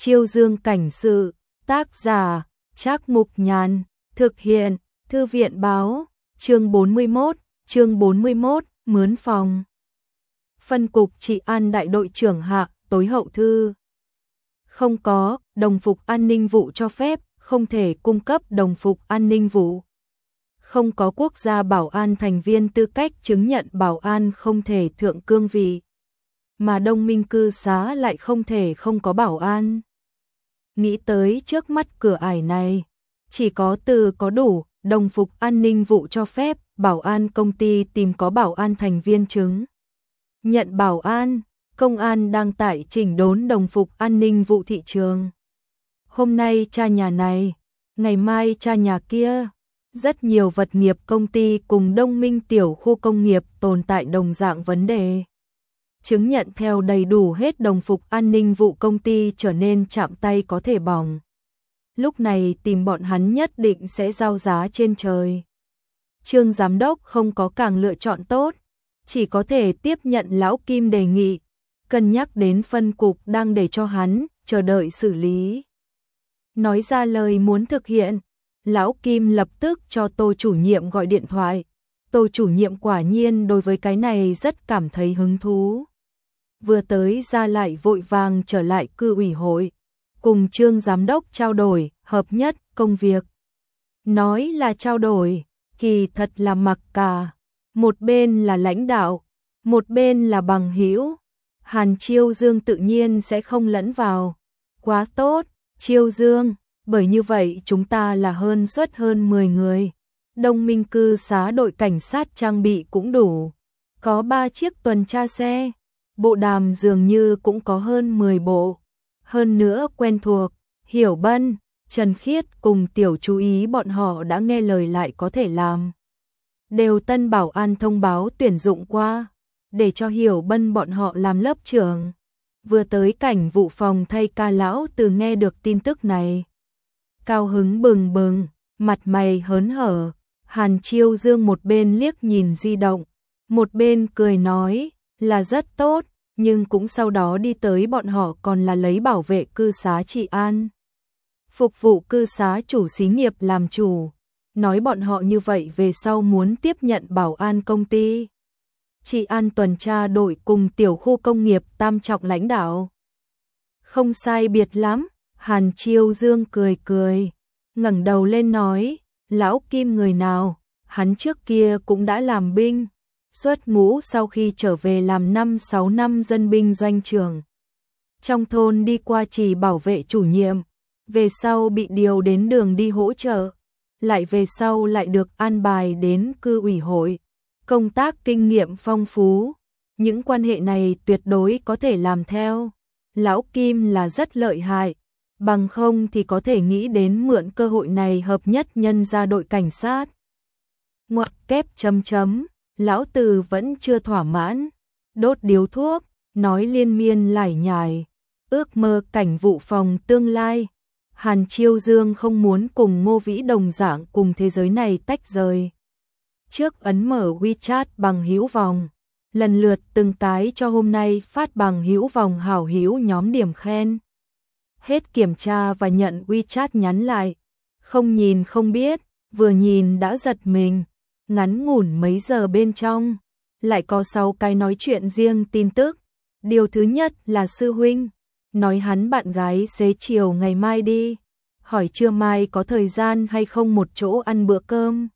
Chiêu Dương cảnh sự, tác giả, Trác Mục Nhàn, thực hiện, Thư viện báo, chương 41, mướn phòng. Phân cục trị an đại đội trưởng hạ, tối hậu thư. Không có, đồng phục an ninh vụ cho phép, không thể cung cấp đồng phục an ninh vụ. Không có quốc gia bảo an thành viên tư cách chứng nhận bảo an không thể thượng cương vị. Mà đông minh cư xá lại không thể không có bảo an. Nghĩ tới trước mắt cửa ải này, chỉ có từ có đủ, đồng phục an ninh vụ cho phép, bảo an công ty tìm có bảo an thành viên chứng nhận bảo an, công an đang tại chỉnh đốn đồng phục an ninh vụ thị trường. Hôm nay tra nhà này, ngày mai tra nhà kia. Rất nhiều vật nghiệp công ty cùng đông minh tiểu khu công nghiệp tồn tại đồng dạng vấn đề. Chứng nhận theo đầy đủ hết đồng phục an ninh vụ công ty trở nên chạm tay có thể bỏng. Lúc này tìm bọn hắn nhất định sẽ giao giá trên trời. Trương giám đốc không có càng lựa chọn tốt, chỉ có thể tiếp nhận lão Kim đề nghị, cân nhắc đến phân cục đang để cho hắn chờ đợi xử lý. Nói ra lời muốn thực hiện, lão Kim lập tức cho Tô chủ nhiệm gọi điện thoại. Tô chủ nhiệm quả nhiên đối với cái này rất cảm thấy hứng thú. Vừa tới ra lại vội vàng trở lại cư ủy hội, cùng Trương giám đốc trao đổi hợp nhất công việc. Nói là trao đổi, kỳ thật là mặc cả. Một bên là lãnh đạo, một bên là bằng hữu. Hàn Chiêu Dương tự nhiên sẽ không lẫn vào. Quá tốt, Chiêu Dương, bởi như vậy chúng ta là suất hơn 10 người. Đông minh cư xá đội cảnh sát trang bị cũng đủ. Có 3 chiếc tuần tra xe. Bộ đàm dường như cũng có hơn 10 bộ. Hơn nữa quen thuộc, Hiểu Bân, Trần Khiết cùng Tiểu Chú Ý bọn họ đã nghe lời lại có thể làm. Đều tân bảo an thông báo tuyển dụng qua, để cho Hiểu Bân bọn họ làm lớp trưởng. Vừa tới cảnh vụ phòng thay ca lão từ nghe được tin tức này. Cao hứng bừng bừng, mặt mày hớn hở, Hàn Chiêu Dương một bên liếc nhìn di động, một bên cười nói là rất tốt, nhưng cũng sau đó đi tới bọn họ còn là lấy bảo vệ cư xá trị an. Phục vụ cư xá chủ xí nghiệp làm chủ, nói bọn họ như vậy về sau muốn tiếp nhận bảo an công ty. Trị an tuần tra đội cùng tiểu khu công nghiệp tam trọng lãnh đạo. Không sai biệt lắm, Hàn Chiêu Dương cười cười, ngẩng đầu lên nói, lão Kim người nào, hắn trước kia cũng đã làm binh, xuất ngũ sau khi trở về làm 5-6 năm dân binh doanh trưởng. Trong thôn đi qua chỉ bảo vệ chủ nhiệm, về sau bị điều đến đường đi hỗ trợ, lại về sau lại được an bài đến cư ủy hội, công tác kinh nghiệm phong phú, những quan hệ này tuyệt đối có thể làm theo. Lão Kim là rất lợi hại, bằng không thì có thể nghĩ đến mượn cơ hội này hợp nhất nhân ra đội cảnh sát. Ngoặc kép chấm chấm, lão Từ vẫn chưa thỏa mãn, đốt điếu thuốc, nói liên miên lải nhải, ước mơ cảnh vụ phòng tương lai. Hàn Chiêu Dương không muốn cùng Ngô Vĩ đồng dạng cùng thế giới này tách rời. Trước ấn mở WeChat bằng hữu vòng, lần lượt từng cái cho hôm nay phát bằng hữu vòng hảo hữu nhóm điểm khen. Hết kiểm tra và nhận WeChat nhắn lại, không nhìn không biết, vừa nhìn đã giật mình, ngắn ngủn mấy giờ bên trong, lại có 6 cái nói chuyện riêng tin tức. Điều thứ nhất là sư huynh, nói hắn bạn gái xế chiều ngày mai đi, hỏi trưa mai có thời gian hay không một chỗ ăn bữa cơm.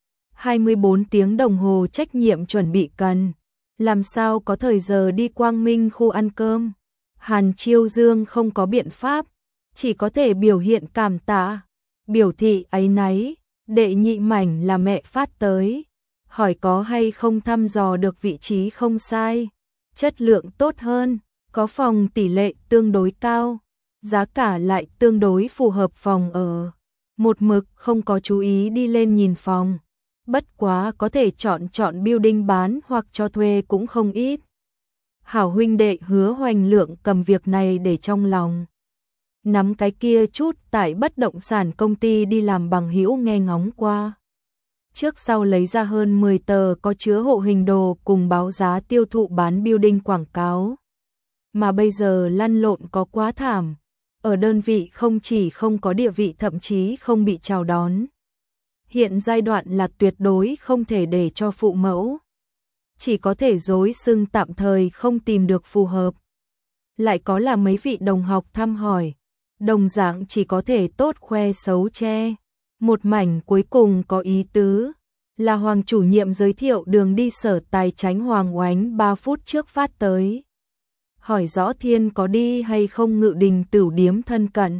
24 tiếng đồng hồ trách nhiệm chuẩn bị cần, làm sao có thời giờ đi Quang Minh khu ăn cơm. Hàn Chiêu Dương không có biện pháp, chỉ có thể biểu hiện cảm tạ, biểu thị áy náy. Đệ nhị mảnh là mẹ phát tới, hỏi có hay không thăm dò được vị trí không sai, chất lượng tốt hơn, có phòng tỷ lệ tương đối cao, giá cả lại tương đối phù hợp phòng ở. Một mực không có chú ý đi lên nhìn phòng, bất quá có thể chọn building bán hoặc cho thuê cũng không ít. Hảo huynh đệ Hứa Hoành Lượng cầm việc này để trong lòng. Nắm cái kia chút tại bất động sản công ty đi làm bằng hữu nghe ngóng qua. Trước sau lấy ra hơn 10 tờ có chứa hộ hình đồ cùng báo giá tiêu thụ bán building quảng cáo. Mà bây giờ lăn lộn có quá thảm. ở đơn vị không chỉ không có địa vị thậm chí không bị chào đón. Hiện giai đoạn là tuyệt đối không thể để cho phụ mẫu. Chỉ có thể dối xưng tạm thời không tìm được phù hợp. Lại có là mấy vị đồng học thăm hỏi, đồng dạng chỉ có thể tốt khoe xấu che. Một mảnh cuối cùng có ý tứ, là Hoàng chủ nhiệm giới thiệu đường đi Sở Tài Chánh Hoàng Oánh 3 phút trước phát tới. Hỏi rõ Thiên có đi hay không Ngự Đình Tửu Điếm thân cận.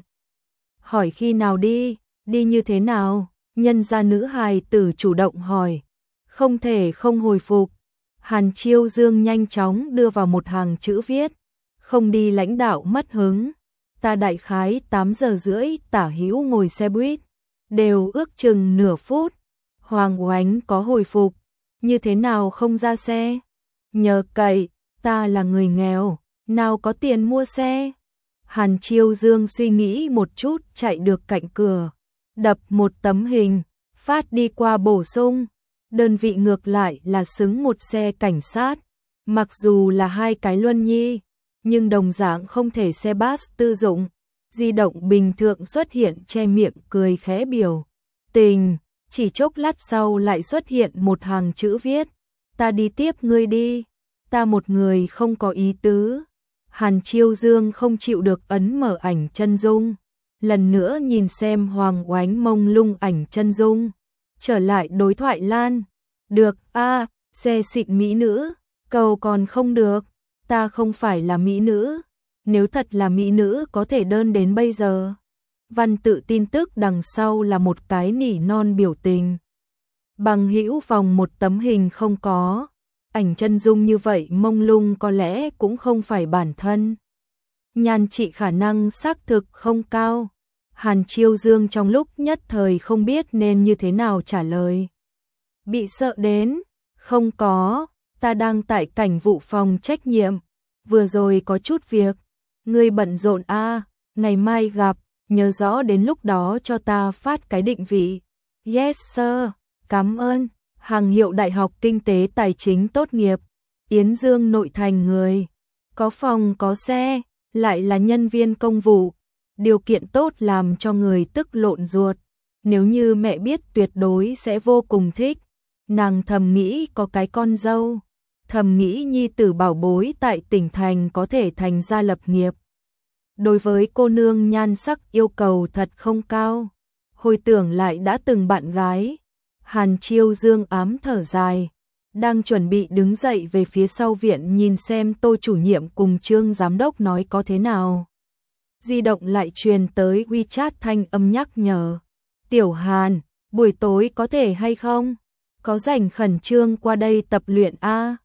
Hỏi khi nào đi như thế nào, nhân gia nữ hài tử chủ động hỏi. Không thể không hồi phục. Hàn Chiêu Dương nhanh chóng đưa vào một hàng chữ viết. Không đi lãnh đạo mất hứng. Ta đại khái 8 giờ rưỡi tả hữu ngồi xe buýt. Đều ước chừng nửa phút. Hoàng Oánh có hồi phục. Như thế nào không ra xe? Nhờ cậy, ta là người nghèo, nào có tiền mua xe. Hàn Chiêu Dương suy nghĩ một chút chạy được cạnh cửa. Đập một tấm hình, phát đi qua bổ sung. Đơn vị ngược lại là xứng một xe cảnh sát. Mặc dù là 2 cái Luân Nhi, nhưng đồng dạng không thể xe bus tư dụng. Di động bình thường xuất hiện che miệng cười khẽ biểu tình, chỉ chốc lát sau lại xuất hiện một hàng chữ viết. Ta đi tiếp ngươi đi, ta một người không có ý tứ. Hàn Chiêu Dương không chịu được ấn mở ảnh chân dung. Lần nữa nhìn xem Hoàng Oánh mông lung ảnh chân dung. Trở lại đối thoại lan. Được a, xe xịn mỹ nữ, cầu còn không được. Ta không phải là mỹ nữ. Nếu thật là mỹ nữ có thể đơn đến bây giờ. Văn tự tin tức đằng sau là một cái nỉ non biểu tình. Bằng hữu vòng một tấm hình không có. Ảnh chân dung như vậy mông lung có lẽ cũng không phải bản thân. Nhan trị khả năng xác thực không cao. Hàn Chiêu Dương trong lúc nhất thời không biết nên như thế nào trả lời. Bị sợ đến, không có, ta đang tại cảnh vụ phòng trách nhiệm. Vừa rồi có chút việc, ngươi bận rộn a, ngày mai gặp, nhớ rõ đến lúc đó cho ta phát cái định vị. Yes sir, cảm ơn. Hàng hiệu Đại học Kinh tế Tài chính tốt nghiệp, Yến Dương nội thành người, có phòng có xe, lại là nhân viên công vụ, điều kiện tốt làm cho người tức lộn ruột. Nếu như mẹ biết tuyệt đối sẽ vô cùng thích. Nàng thầm nghĩ có cái con dâu, thầm nghĩ nhi tử bảo bối tại tỉnh thành có thể thành gia lập nghiệp. Đối với cô nương nhan sắc yêu cầu thật không cao. Hồi tưởng lại đã từng bạn gái, Hàn Chiêu Dương ám thở dài, đang chuẩn bị đứng dậy về phía sau viện nhìn xem Tô chủ nhiệm cùng Trương giám đốc nói có thế nào. Di động lại truyền tới WeChat thanh âm nhắc nhở. Tiểu Hàn, buổi tối có thể hay không? Có rảnh khẩn trương qua đây tập luyện A.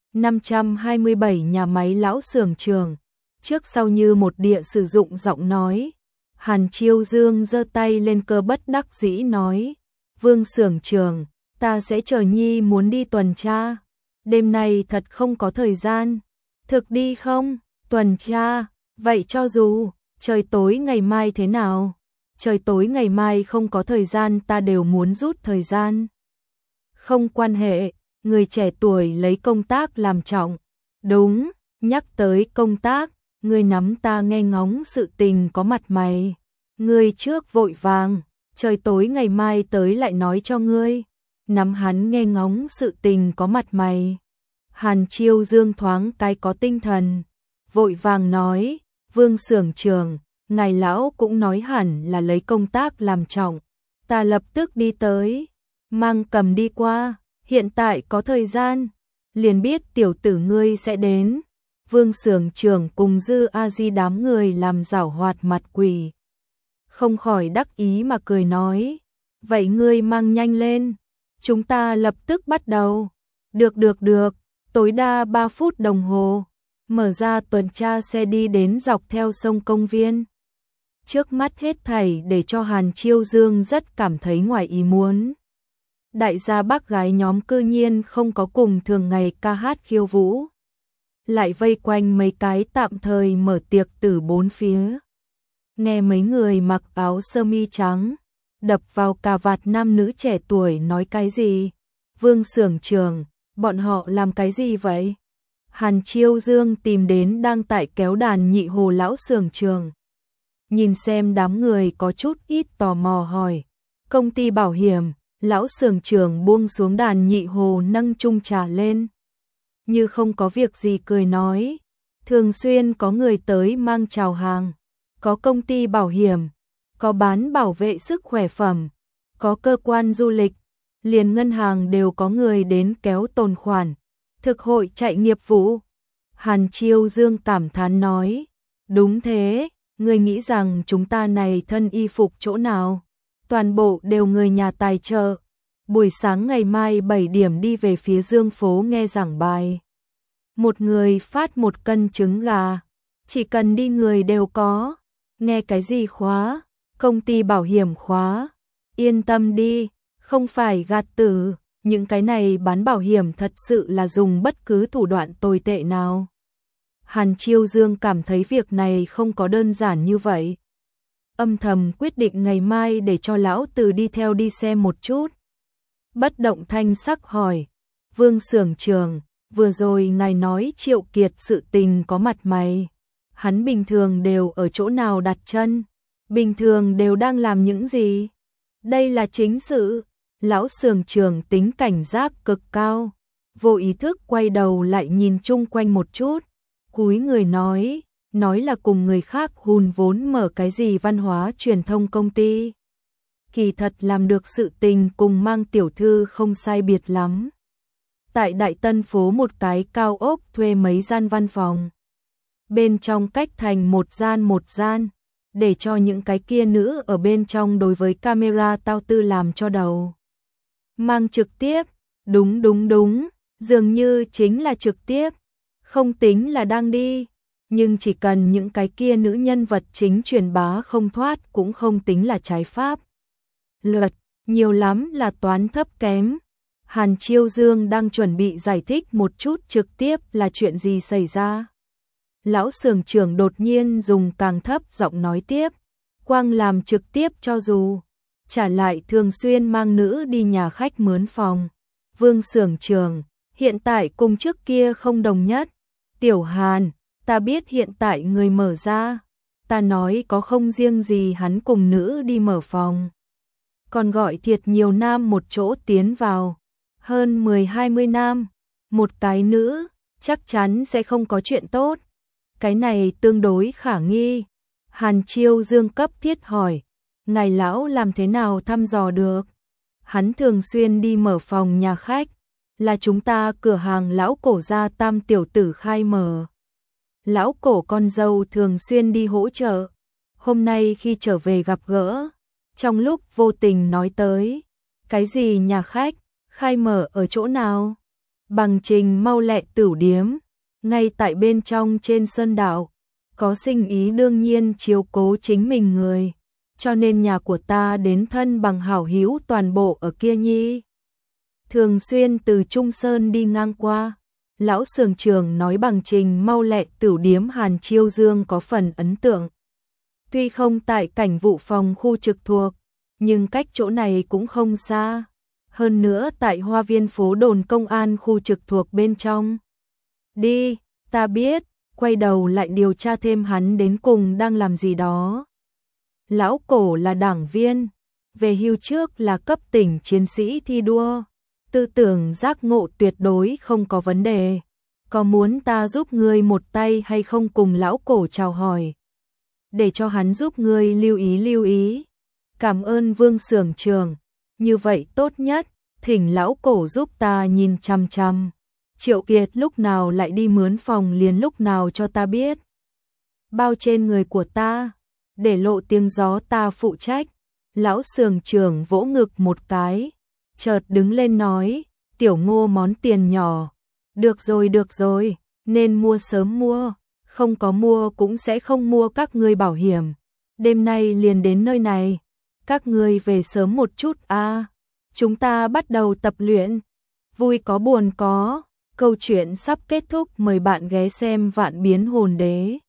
527 nhà máy lão xưởng trường. Trước sau như một địa sử dụng giọng nói. Hàn Chiêu Dương giơ tay lên cơ bất đắc dĩ nói. Vương xưởng trường, ta sẽ chờ Nhi muốn đi tuần tra. Đêm nay thật không có thời gian. Thực đi không? Tuần tra, vậy cho dù, trời tối ngày mai thế nào? Trời tối ngày mai không có thời gian ta đều muốn rút thời gian. Không quan hệ, người trẻ tuổi lấy công tác làm trọng. Đúng, nhắc tới công tác, ngươi nắm ta nghe ngóng sự tình có mặt mày. Ngươi trước vội vàng, trời tối ngày mai tới lại nói cho ngươi. Nắm hắn nghe ngóng sự tình có mặt mày. Hàn Chiêu Dương thoáng cái có tinh thần, vội vàng nói, Vương xưởng trường, ngài lão cũng nói hẳn là lấy công tác làm trọng. Ta lập tức đi tới, mang cầm đi qua, hiện tại có thời gian, liền biết tiểu tử ngươi sẽ đến. Vương xưởng trưởng cùng Dư A Di đám người làm giảo hoạt mặt quỷ. Không khỏi đắc ý mà cười nói, vậy ngươi mang nhanh lên, chúng ta lập tức bắt đầu. Được, tối đa 3 phút đồng hồ, mở ra tuần tra xe đi đến dọc theo sông công viên. Trước mắt hết thảy để cho Hàn Chiêu Dương rất cảm thấy ngoài ý muốn. Đại gia bác gái nhóm cư nhiên không có cùng thường ngày ca hát khiêu vũ. Lại vây quanh mấy cái tạm thời mở tiệc từ bốn phía. Nghe mấy người mặc áo sơ mi trắng, đập vào cà vạt nam nữ trẻ tuổi nói cái gì. Vương xưởng trường, bọn họ làm cái gì vậy? Hàn Chiêu Dương tìm đến đang tại kéo đàn Nhị Hồ lão xưởng trường. nhìn xem đám người có chút ít tò mò hỏi. Công ty bảo hiểm, lão xưởng trưởng buông xuống đàn nhị hồ nâng chung trà lên. Như không có việc gì cười nói, thường xuyên có người tới mang chào hàng, có công ty bảo hiểm, có bán bảo vệ sức khỏe phẩm, có cơ quan du lịch, liền ngân hàng đều có người đến kéo tồn khoản, thực hội chạy nghiệp vụ. Hàn Chiêu Dương cảm thán nói, đúng thế, người nghĩ rằng chúng ta này thân y phục chỗ nào, toàn bộ đều người nhà tài trợ. Buổi sáng ngày mai 7 điểm đi về phía Dương phố nghe giảng bài. Một người phát 1 cân trứng gà, chỉ cần đi người đều có. Nghe cái gì khóa? Công ty bảo hiểm khóa. Yên tâm đi, không phải gạt tử, những cái này bán bảo hiểm thật sự là dùng bất cứ thủ đoạn tồi tệ nào. Hàn Chiêu Dương cảm thấy việc này không có đơn giản như vậy. Âm thầm quyết định ngày mai để cho lão Từ đi theo đi xem một chút. Bất động thanh sắc hỏi, Vương xưởng trưởng, vừa rồi ngài nói Triệu Kiệt sự tình có mặt mày. Hắn bình thường đều ở chỗ nào đặt chân? Bình thường đều đang làm những gì? Đây là chính sự. Lão xưởng trưởng tính cảnh giác cực cao, vô ý thức quay đầu lại nhìn chung quanh một chút, cúi người nói là cùng người khác hùn vốn mở cái gì văn hóa truyền thông công ty. Kỳ thật làm được sự tình cùng Mang tiểu thư không sai biệt lắm. Tại Đại Tân phố một cái cao ốc thuê mấy gian văn phòng. Bên trong cách thành một gian, để cho những cái kia nữ ở bên trong đối với camera tao tư làm cho đầu. Mang trực tiếp, đúng, dường như chính là trực tiếp, không tính là đang đi, nhưng chỉ cần những cái kia nữ nhân vật chính truyền bá không thoát cũng không tính là trái pháp. Luật, nhiều lắm là toán thấp kém. Hàn Chiêu Dương đang chuẩn bị giải thích một chút trực tiếp là chuyện gì xảy ra. Lão xưởng trưởng đột nhiên dùng càng thấp giọng nói tiếp, quang làm trực tiếp cho dù trả lại thường xuyên mang nữ đi nhà khách mướn phòng. Vương xưởng trưởng, hiện tại cùng trước kia không đồng nhất. Tiểu Hàn, ta biết hiện tại người mở ra, ta nói có không riêng gì hắn cùng nữ đi mở phòng, còn gọi thiệt nhiều nam một chỗ tiến vào, hơn 10-20 nam, một cái nữ, chắc chắn sẽ không có chuyện tốt. Cái này tương đối khả nghi. Hàn Chiêu Dương cấp thiết hỏi, ngài lão làm thế nào thăm dò được? Hắn thường xuyên đi mở phòng nhà khách, là chúng ta cửa hàng lão cổ gia Tam tiểu tử khai mở. Lão cổ con dâu thường xuyên đi hỗ trợ. Hôm nay khi trở về gặp gỡ, trong lúc vô tình nói tới, cái gì nhà khách, khai mở ở chỗ nào? Bằng Trình Mau Lẹ Tửu Điếm, ngay tại bên trong trên sơn đảo, có sinh ý đương nhiên chiếu cố chính mình người, cho nên nhà của ta đến thân bằng hảo hữu toàn bộ ở kia nhi. Thường xuyên từ Trung Sơn đi ngang qua, lão xưởng trưởng nói Bằng Trình Mau Lẹ Tửu Điếm Hàn Chiêu Dương có phần ấn tượng. Tuy không tại cảnh vụ phòng khu trực thuộc, nhưng cách chỗ này cũng không xa. Hơn nữa tại Hoa Viên phố đồn công an khu trực thuộc bên trong. Đi, ta biết, quay đầu lại điều tra thêm hắn đến cùng đang làm gì đó. Lão cổ là đảng viên, về hưu trước là cấp tỉnh chiến sĩ thi đua, tư tưởng giác ngộ tuyệt đối không có vấn đề. Có muốn ta giúp ngươi một tay hay không cùng lão cổ chào hỏi? Để cho hắn giúp ngươi lưu ý. Cảm ơn Vương xưởng trưởng, như vậy tốt nhất, thỉnh lão cổ giúp ta nhìn chằm chằm. Triệu Kiệt lúc nào lại đi mướn phòng liền lúc nào cho ta biết. Bao trên người của ta, để lộ tiếng gió ta phụ trách. Lão xưởng trưởng vỗ ngực một cái, chợt đứng lên nói, Tiểu Ngô món tiền nhỏ. Được rồi, nên mua sớm mua, không có mua cũng sẽ không mua các ngươi bảo hiểm. Đêm nay liền đến nơi này, các ngươi về sớm một chút a. Chúng ta bắt đầu tập luyện. Vui có buồn có, câu chuyện sắp kết thúc, mời bạn ghé xem Vạn Biến Hồn Đế.